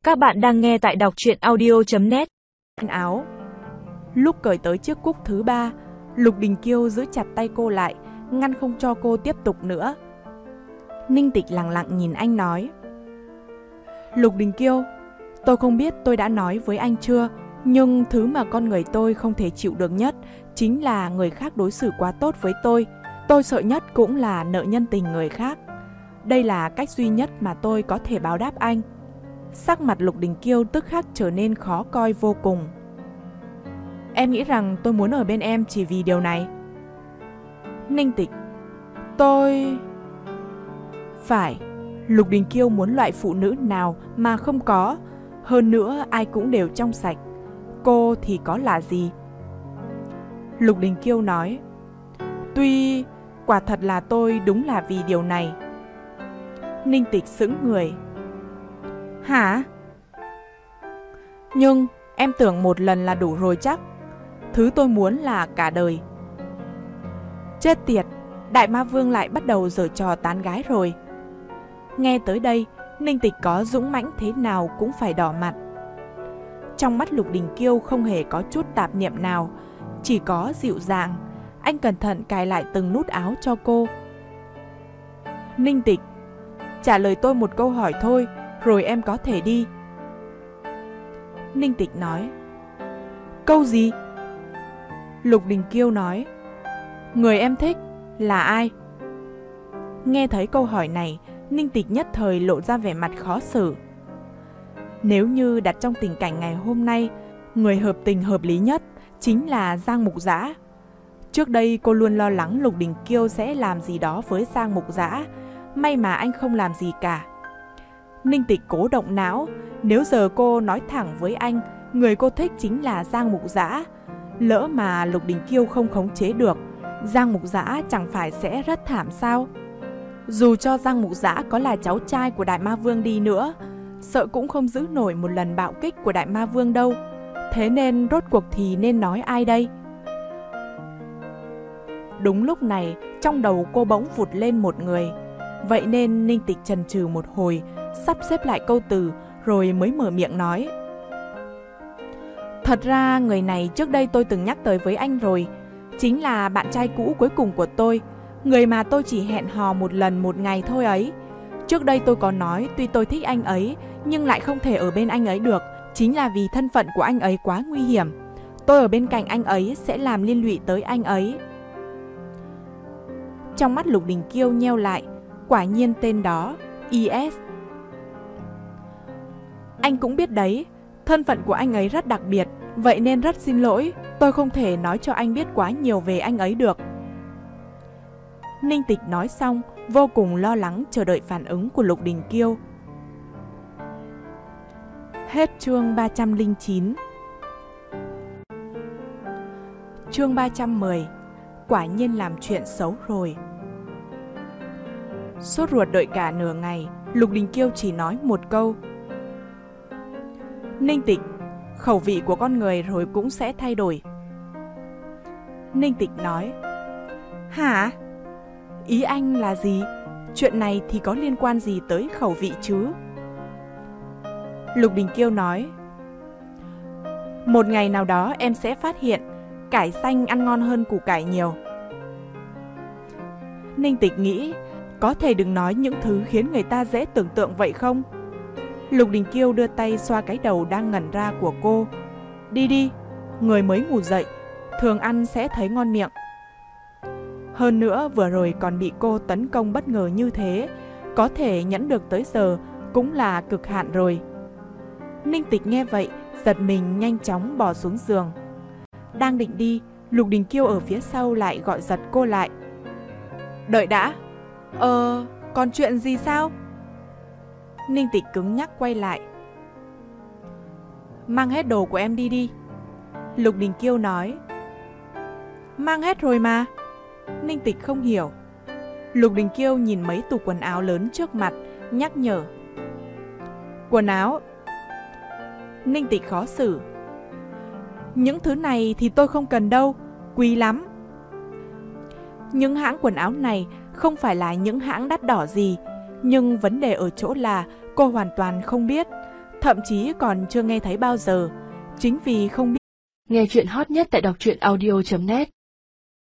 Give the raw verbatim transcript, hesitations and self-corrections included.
Các bạn đang nghe tại đọc truyện audio chấm net. Áo. Lúc cởi tới chiếc cúc thứ ba, Lục Đình Kiêu giữ chặt tay cô lại, ngăn không cho cô tiếp tục nữa. Ninh Tịch lặng lặng nhìn anh nói: Lục Đình Kiêu, tôi không biết tôi đã nói với anh chưa, nhưng thứ mà con người tôi không thể chịu được nhất chính là người khác đối xử quá tốt với tôi. Tôi sợ nhất cũng là nợ nhân tình người khác. Đây là cách duy nhất mà tôi có thể báo đáp anh. Sắc mặt Lục Đình Kiêu tức khắc trở nên khó coi vô cùng. Em nghĩ rằng tôi muốn ở bên em chỉ vì điều này. Ninh Tịch: Tôi... Phải, Lục Đình Kiêu muốn loại phụ nữ nào mà không có. Hơn nữa ai cũng đều trong sạch. Cô thì có là gì? Lục Đình Kiêu nói: Tuy quả thật là tôi đúng là vì điều này. Ninh Tịch sững người. Hả? Nhưng em tưởng một lần là đủ rồi chắc. Thứ tôi muốn là cả đời. Chết tiệt, Đại Ma Vương lại bắt đầu giở trò tán gái rồi. Nghe tới đây, Ninh Tịch có dũng mãnh thế nào cũng phải đỏ mặt. Trong mắt Lục Đình Kiêu không hề có chút tạp niệm nào, chỉ có dịu dàng. Anh cẩn thận cài lại từng nút áo cho cô. Ninh Tịch, trả lời tôi một câu hỏi thôi, rồi em có thể đi. Ninh Tịch nói: Câu gì? Lục Đình Kiêu nói: Người em thích là ai? Nghe thấy câu hỏi này, Ninh Tịch nhất thời lộ ra vẻ mặt khó xử. Nếu như đặt trong tình cảnh ngày hôm nay, người hợp tình hợp lý nhất chính là Giang Mục Dã. Trước đây cô luôn lo lắng Lục Đình Kiêu sẽ làm gì đó với Giang Mục Dã. May mà anh không làm gì cả. Ninh Tịch cố động não. Nếu giờ cô nói thẳng với anh người cô thích chính là Giang Mục Dã, lỡ mà Lục Đình Kiêu không khống chế được, Giang Mục Dã chẳng phải sẽ rất thảm sao? Dù cho Giang Mục Dã có là cháu trai của Đại Ma Vương đi nữa, sợ cũng không giữ nổi một lần bạo kích của Đại Ma Vương đâu. Thế nên rốt cuộc thì nên nói ai đây? Đúng lúc này, trong đầu cô bỗng vụt lên một người. Vậy nên Ninh Tịch chần chừ một hồi, sắp xếp lại câu từ, rồi mới mở miệng nói: Thật ra người này trước đây tôi từng nhắc tới với anh rồi. Chính là bạn trai cũ cuối cùng của tôi, người mà tôi chỉ hẹn hò một lần một ngày thôi ấy. Trước đây tôi có nói tuy tôi thích anh ấy, nhưng lại không thể ở bên anh ấy được. Chính là vì thân phận của anh ấy quá nguy hiểm. Tôi ở bên cạnh anh ấy sẽ làm liên lụy tới anh ấy. Trong mắt Lục Đình Kiêu nheo lại. Quả nhiên tên đó, i ét. Anh cũng biết đấy, thân phận của anh ấy rất đặc biệt. Vậy nên rất xin lỗi, tôi không thể nói cho anh biết quá nhiều về anh ấy được. Ninh Tịch nói xong, vô cùng lo lắng chờ đợi phản ứng của Lục Đình Kiêu. Hết chương ba trăm lẻ chín. Chương ba trăm mười. Quả nhiên làm chuyện xấu rồi. Sốt ruột đợi cả nửa ngày, Lục Đình Kiêu chỉ nói một câu: Ninh Tịch, khẩu vị của con người rồi cũng sẽ thay đổi. Ninh Tịch nói: Hả? Ý anh là gì? Chuyện này thì có liên quan gì tới khẩu vị chứ? Lục Đình Kiêu nói: Một ngày nào đó em sẽ phát hiện cải xanh ăn ngon hơn củ cải nhiều. Ninh Tịch nghĩ, có thể đừng nói những thứ khiến người ta dễ tưởng tượng vậy không? Lục Đình Kiêu đưa tay xoa cái đầu đang ngẩn ra của cô. Đi đi, người mới ngủ dậy, thường ăn sẽ thấy ngon miệng. Hơn nữa vừa rồi còn bị cô tấn công bất ngờ như thế, có thể nhẫn được tới giờ cũng là cực hạn rồi. Ninh Tịch nghe vậy, giật mình nhanh chóng bỏ xuống giường. Đang định đi, Lục Đình Kiêu ở phía sau lại gọi giật cô lại. Đợi đã. Ờ, còn chuyện gì sao? Ninh Tịch cứng nhắc quay lại. Mang hết đồ của em đi đi. Lục Đình Kiêu nói. Mang hết rồi mà. Ninh Tịch không hiểu. Lục Đình Kiêu nhìn mấy tủ quần áo lớn trước mặt, nhắc nhở. Quần áo. Ninh Tịch khó xử. Những thứ này thì tôi không cần đâu, quý lắm. Những hãng quần áo này không phải là những hãng đắt đỏ gì, nhưng vấn đề ở chỗ là cô hoàn toàn không biết. thậm chí còn chưa nghe thấy bao giờ. Chính vì không biết. Nghe chuyện hot nhất tại đọc truyện audio chấm net